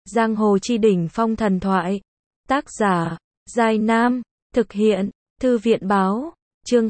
Giang hồ chi đỉnh phong thần thoại. Tác giả, Giai Nam. Thực hiện, Thư viện Báo. Chương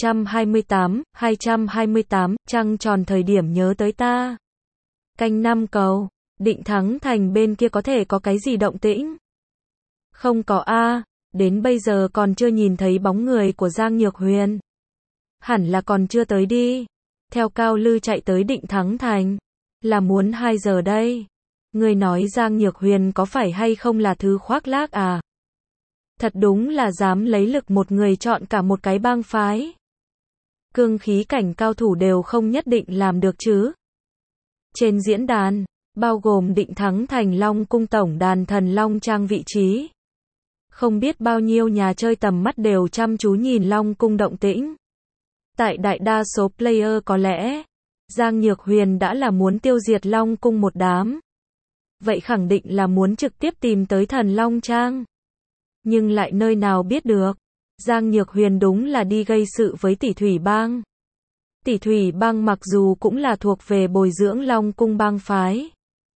228, trăng tròn thời điểm nhớ tới ta. Canh năm cầu, Định Thắng Thành bên kia có thể có cái gì động tĩnh? Không có a, đến bây giờ còn chưa nhìn thấy bóng người của Giang Nhược Huyền. Hẳn là còn chưa tới đi. Theo Cao Lư chạy tới Định Thắng Thành, là muốn 2 giờ đây. Người nói Giang Nhược Huyền có phải hay không là thứ khoác lác à? Thật đúng là dám lấy lực một người chọn cả một cái bang phái. Cương khí cảnh cao thủ đều không nhất định làm được chứ. Trên diễn đàn, bao gồm Định Thắng Thành Long Cung tổng đàn Thần Long Trang vị trí. Không biết bao nhiêu nhà chơi tầm mắt đều chăm chú nhìn Long Cung động tĩnh. Tại đại đa số player có lẽ, Giang Nhược Huyền đã là muốn tiêu diệt Long Cung một đám. Vậy khẳng định là muốn trực tiếp tìm tới Thần Long Trang. Nhưng lại nơi nào biết được, Giang Nhược Huyền đúng là đi gây sự với Tỷ Thủy Bang. Tỷ Thủy Bang mặc dù cũng là thuộc về bồi dưỡng Long Cung bang phái.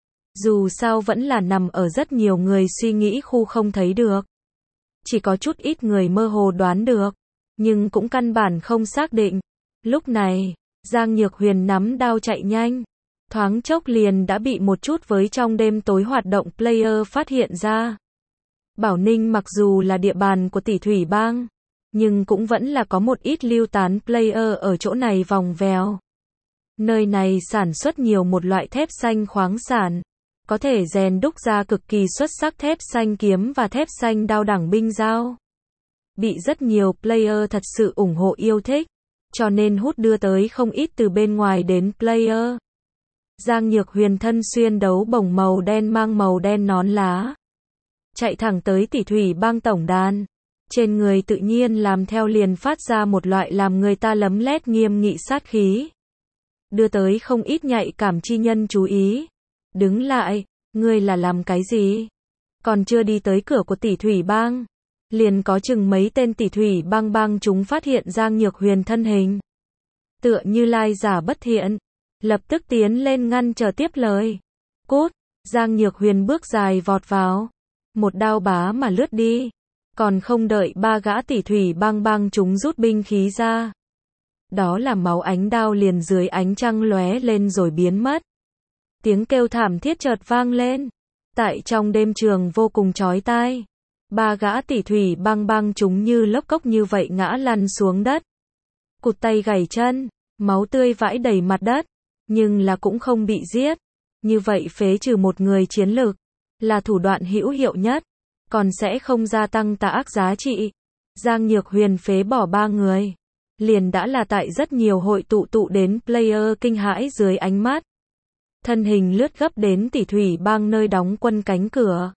Dù sao vẫn là nằm ở rất nhiều người suy nghĩ khu không thấy được. Chỉ có chút ít người mơ hồ đoán được, nhưng cũng căn bản không xác định. Lúc này, Giang Nhược Huyền nắm đao chạy nhanh. Thoáng chốc liền đã bị một chút với trong đêm tối hoạt động player phát hiện ra. Bảo Ninh mặc dù là địa bàn của Tỷ Thủy Bang, nhưng cũng vẫn là có một ít lưu tán player ở chỗ này vòng vèo. Nơi này sản xuất nhiều một loại thép xanh khoáng sản, có thể rèn đúc ra cực kỳ xuất sắc thép xanh kiếm và thép xanh đao đẳng binh dao. Bị rất nhiều player thật sự ủng hộ yêu thích, cho nên hút đưa tới không ít từ bên ngoài đến player. Giang Nhược Huyền thân xuyên đấu bổng màu đen mang màu đen nón lá, chạy thẳng tới Tỷ Thủy Bang tổng đàn. Trên người tự nhiên làm theo liền phát ra một loại làm người ta lấm lét nghiêm nghị sát khí, đưa tới không ít nhạy cảm chi nhân chú ý. Đứng lại, ngươi là làm cái gì? Còn chưa đi tới cửa của Tỷ Thủy Bang, liền có chừng mấy tên Tỷ Thủy Bang bang chúng phát hiện Giang Nhược Huyền thân hình. Tựa như lai giả bất thiện, lập tức tiến lên ngăn trở tiếp lời. Cút, Giang Nhược Huyền bước dài vọt vào, một đao bá mà lướt đi. Còn không đợi ba gã Tỷ Thủy Bang bang chúng rút binh khí ra. Đó là máu ánh đao liền dưới ánh trăng lóe lên rồi biến mất. Tiếng kêu thảm thiết chợt vang lên. Tại trong đêm trường vô cùng chói tai. Ba gã Tỷ Thủy Bang bang chúng như lốc cốc như vậy ngã lăn xuống đất. Cụt tay gãy chân, máu tươi vãi đầy mặt đất. Nhưng là cũng không bị giết. Như vậy phế trừ một người chiến lực, là thủ đoạn hữu hiệu nhất. Còn sẽ không gia tăng tà ác giá trị. Giang Nhược Huyền phế bỏ 3 người. Liền đã là tại rất nhiều hội tụ đến player kinh hãi dưới ánh mắt. Thân hình lướt gấp đến Tỷ Thủy Bang nơi đóng quân cánh cửa.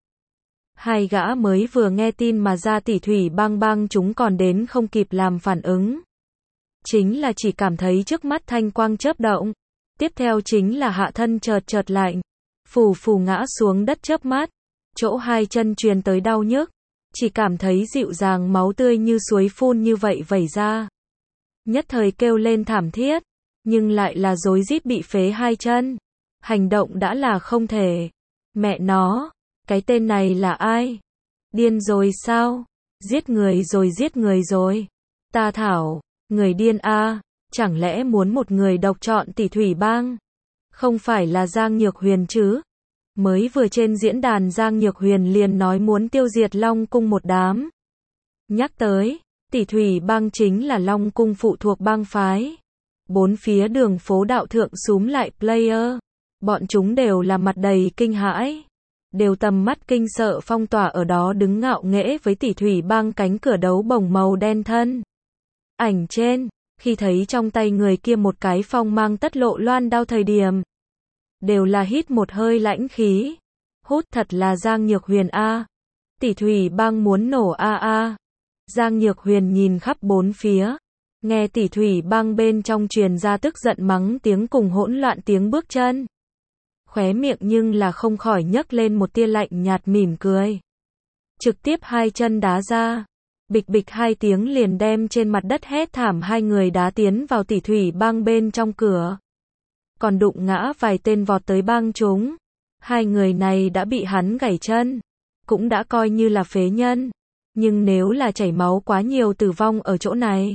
2 gã mới vừa nghe tin mà ra Tỷ Thủy Bang bang chúng còn đến không kịp làm phản ứng. Chính là chỉ cảm thấy trước mắt thanh quang chớp động. Tiếp theo chính là hạ thân chợt lạnh. Phù phù ngã xuống đất chớp mắt. Chỗ 2 chân truyền tới đau nhức. Chỉ cảm thấy dịu dàng máu tươi như suối phun như vậy vẩy ra. Nhất thời kêu lên thảm thiết. Nhưng lại là rối rít bị phế 2 chân. Hành động đã là không thể. Mẹ nó, cái tên này là ai? Điên rồi sao? Giết người rồi. Ta thảo, người điên a, chẳng lẽ muốn một người độc chọn Tỷ Thủy Bang? Không phải là Giang Nhược Huyền chứ? Mới vừa trên diễn đàn Giang Nhược Huyền liền nói muốn tiêu diệt Long Cung một đám. Nhắc tới, Tỷ Thủy Bang chính là Long Cung phụ thuộc bang phái. 4 phía đường phố đạo thượng xúm lại player. Bọn chúng đều là mặt đầy kinh hãi. Đều tầm mắt kinh sợ phong tỏa ở đó đứng ngạo nghễ với Tỷ Thủy Bang cánh cửa đấu bổng màu đen thân. Ảnh trên, khi thấy trong tay người kia một cái phong mang tất lộ loan đao thời điểm. Đều là hít một hơi lãnh khí. Hút thật là Giang Nhược Huyền a. Tỷ Thủy Bang muốn nổ a. Giang Nhược Huyền nhìn khắp 4 phía. Nghe Tỷ Thủy Bang bên trong truyền ra tức giận mắng tiếng cùng hỗn loạn tiếng bước chân. Khóe miệng nhưng là không khỏi nhấc lên một tia lạnh nhạt mỉm cười. Trực tiếp 2 chân đá ra. Bịch bịch 2 tiếng liền đem trên mặt đất hét thảm 2 người đá tiến vào Tỷ Thủy Bang bên trong cửa. Còn đụng ngã vài tên vọt tới bang chúng. Hai người này đã bị hắn gãy chân, cũng đã coi như là phế nhân. Nhưng nếu là chảy máu quá nhiều tử vong ở chỗ này,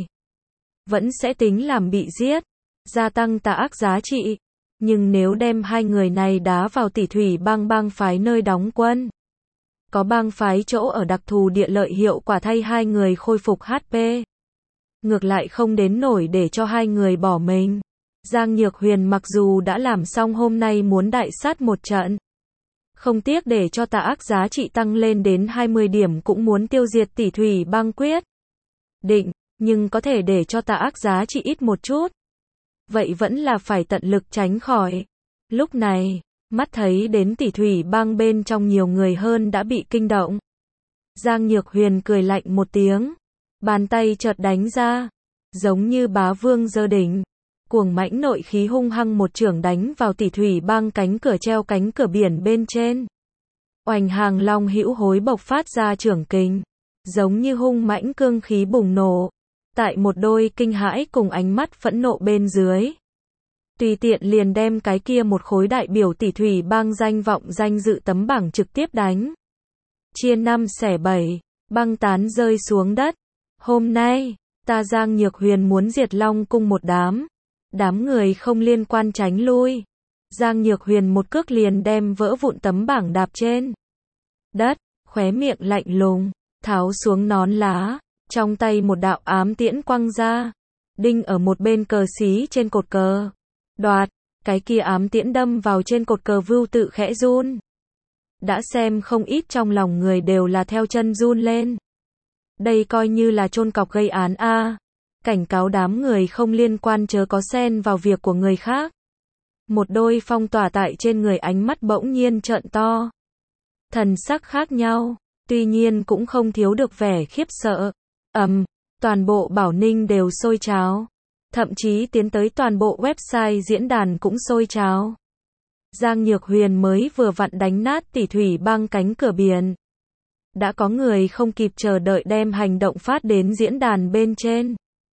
vẫn sẽ tính làm bị giết, gia tăng tà ác giá trị. Nhưng nếu đem hai người này đá vào Tỷ Thủy bang phái nơi đóng quân, có bang phái chỗ ở đặc thù địa lợi hiệu quả thay hai người khôi phục HP. Ngược lại không đến nổi để cho hai người bỏ mình. Giang Nhược Huyền mặc dù đã làm xong hôm nay muốn đại sát một trận, không tiếc để cho tà ác giá trị tăng lên đến 20 điểm cũng muốn tiêu diệt Tỷ Thủy bang quyết định, nhưng có thể để cho tà ác giá trị ít một chút, vậy vẫn là phải tận lực tránh khỏi. Lúc này, mắt thấy đến Tỷ Thủy bang bên trong nhiều người hơn đã bị kinh động. Giang Nhược Huyền cười lạnh một tiếng, bàn tay chợt đánh ra, giống như bá vương giơ đỉnh, cuồng mãnh nội khí hung hăng một chưởng đánh vào Tỷ Thủy bang cánh cửa treo cánh cửa biển bên trên. Oành Hàng Long hữu hối bộc phát ra chưởng kình, giống như hung mãnh cương khí bùng nổ, tại một đôi kinh hãi cùng ánh mắt phẫn nộ bên dưới. Tùy tiện liền đem cái kia một khối đại biểu Tỷ Thủy bang danh vọng danh dự tấm bảng trực tiếp đánh. Chia 5 xẻ 7, băng tán rơi xuống đất. Hôm nay, ta Giang Nhược Huyền muốn diệt Long cung một đám người không liên quan tránh lui. Giang Nhược Huyền một cước liền đem vỡ vụn tấm bảng đạp trên đất, khóe miệng lạnh lùng, tháo xuống nón lá, trong tay một đạo ám tiễn quăng ra, đinh ở một bên cờ xí trên cột cờ. Đoạt, cái kia ám tiễn đâm vào trên cột cờ vưu tự khẽ run. Đã xem không ít trong lòng người đều là theo chân run lên. Đây coi như là chôn cọc gây án a. Cảnh cáo đám người không liên quan chớ có xen vào việc của người khác. Một đôi phong tỏa tại trên người ánh mắt bỗng nhiên trợn to. Thần sắc khác nhau, tuy nhiên cũng không thiếu được vẻ khiếp sợ. Toàn bộ Bảo Ninh đều sôi trào. Thậm chí tiến tới toàn bộ website diễn đàn cũng sôi trào. Giang Nhược Huyền mới vừa vặn đánh nát Tỷ Thủy bang cánh cửa biển. Đã có người không kịp chờ đợi đem hành động phát đến diễn đàn bên trên.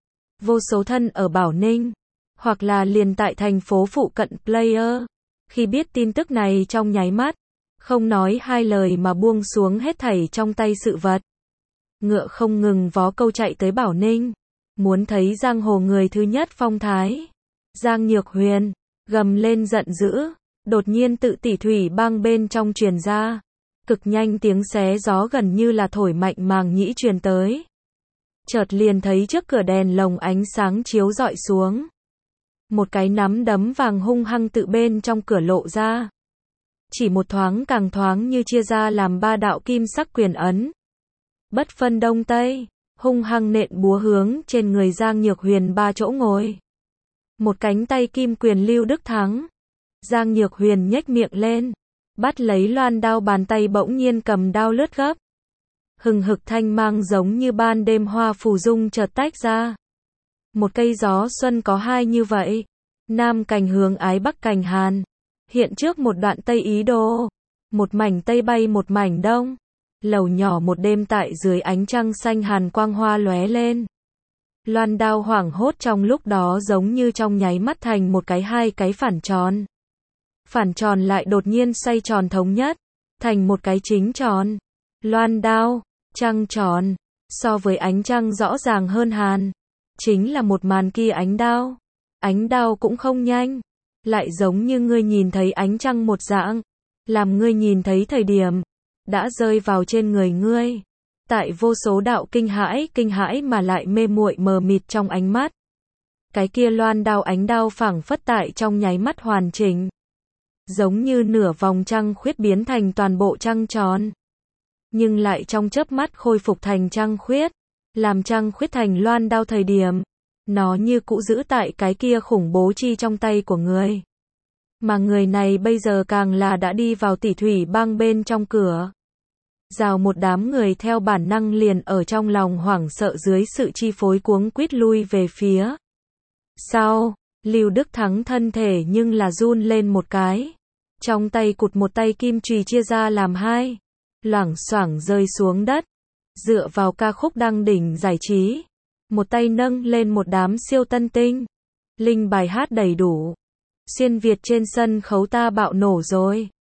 Vô số thân ở Bảo Ninh, hoặc là liền tại thành phố phụ cận player, khi biết tin tức này trong nháy mắt, không nói hai lời mà buông xuống hết thảy trong tay sự vật. Ngựa không ngừng vó câu chạy tới Bảo Ninh, muốn thấy giang hồ người thứ nhất phong thái. Giang Nhược Huyền gầm lên giận dữ, đột nhiên tự Tỷ Thủy bang bên trong truyền ra, cực nhanh tiếng xé gió gần như là thổi mạnh màng nhĩ truyền tới. Chợt liền thấy trước cửa đèn lồng ánh sáng chiếu rọi xuống. Một cái nắm đấm vàng hung hăng tự bên trong cửa lộ ra. Chỉ một thoáng càng thoáng như chia ra làm ba đạo kim sắc quyền ấn. Bất phân đông tây, hung hăng nện búa hướng trên người Giang Nhược Huyền ba chỗ ngồi. Một cánh tay kim quyền Lưu Đức Thắng. Giang Nhược Huyền nhếch miệng lên, bắt lấy loan đao, bàn tay bỗng nhiên cầm đao lướt gấp. Hừng hực thanh mang giống như ban đêm hoa phù dung chợt tách ra. Một cây gió xuân có hai như vậy. Nam cành hướng ái bắc cành hàn. Hiện trước một đoạn tây ý đồ. Một mảnh tây bay một mảnh đông. Lầu nhỏ một đêm tại dưới ánh trăng xanh hàn quang hoa lóe lên. Loan đao hoảng hốt trong lúc đó giống như trong nháy mắt thành một cái hai cái phản tròn. Phản tròn lại đột nhiên xoay tròn thống nhất, thành một cái chính tròn. Loan đao, trăng tròn, so với ánh trăng rõ ràng hơn hàn. Chính là một màn kia ánh đao. Ánh đao cũng không nhanh, lại giống như ngươi nhìn thấy ánh trăng một dạng, làm ngươi nhìn thấy thời điểm đã rơi vào trên người ngươi. Tại vô số đạo kinh hãi mà lại mê muội mờ mịt trong ánh mắt. Cái kia loan đao ánh đao phảng phất tại trong nháy mắt hoàn chỉnh. Giống như nửa vòng trăng khuyết biến thành toàn bộ trăng tròn. Nhưng lại trong chớp mắt khôi phục thành trăng khuyết. Làm trăng khuyết thành loan đao thời điểm, nó như cũ giữ tại cái kia khủng bố chi trong tay của người. Mà người này bây giờ càng là đã đi vào Tỷ Thủy bang bên trong cửa. Rào một đám người theo bản năng liền ở trong lòng hoảng sợ dưới sự chi phối cuống quýt lui về phía sau. Lưu Đức Thắng thân thể nhưng là run lên một cái. Trong tay cụt một tay kim chùy chia ra làm hai. Loảng xoảng rơi xuống đất. Dựa vào ca khúc đăng đỉnh giải trí. Một tay nâng lên một đám siêu tân tinh. Linh bài hát đầy đủ. Xuyên Việt trên sân khấu ta bạo nổ rồi.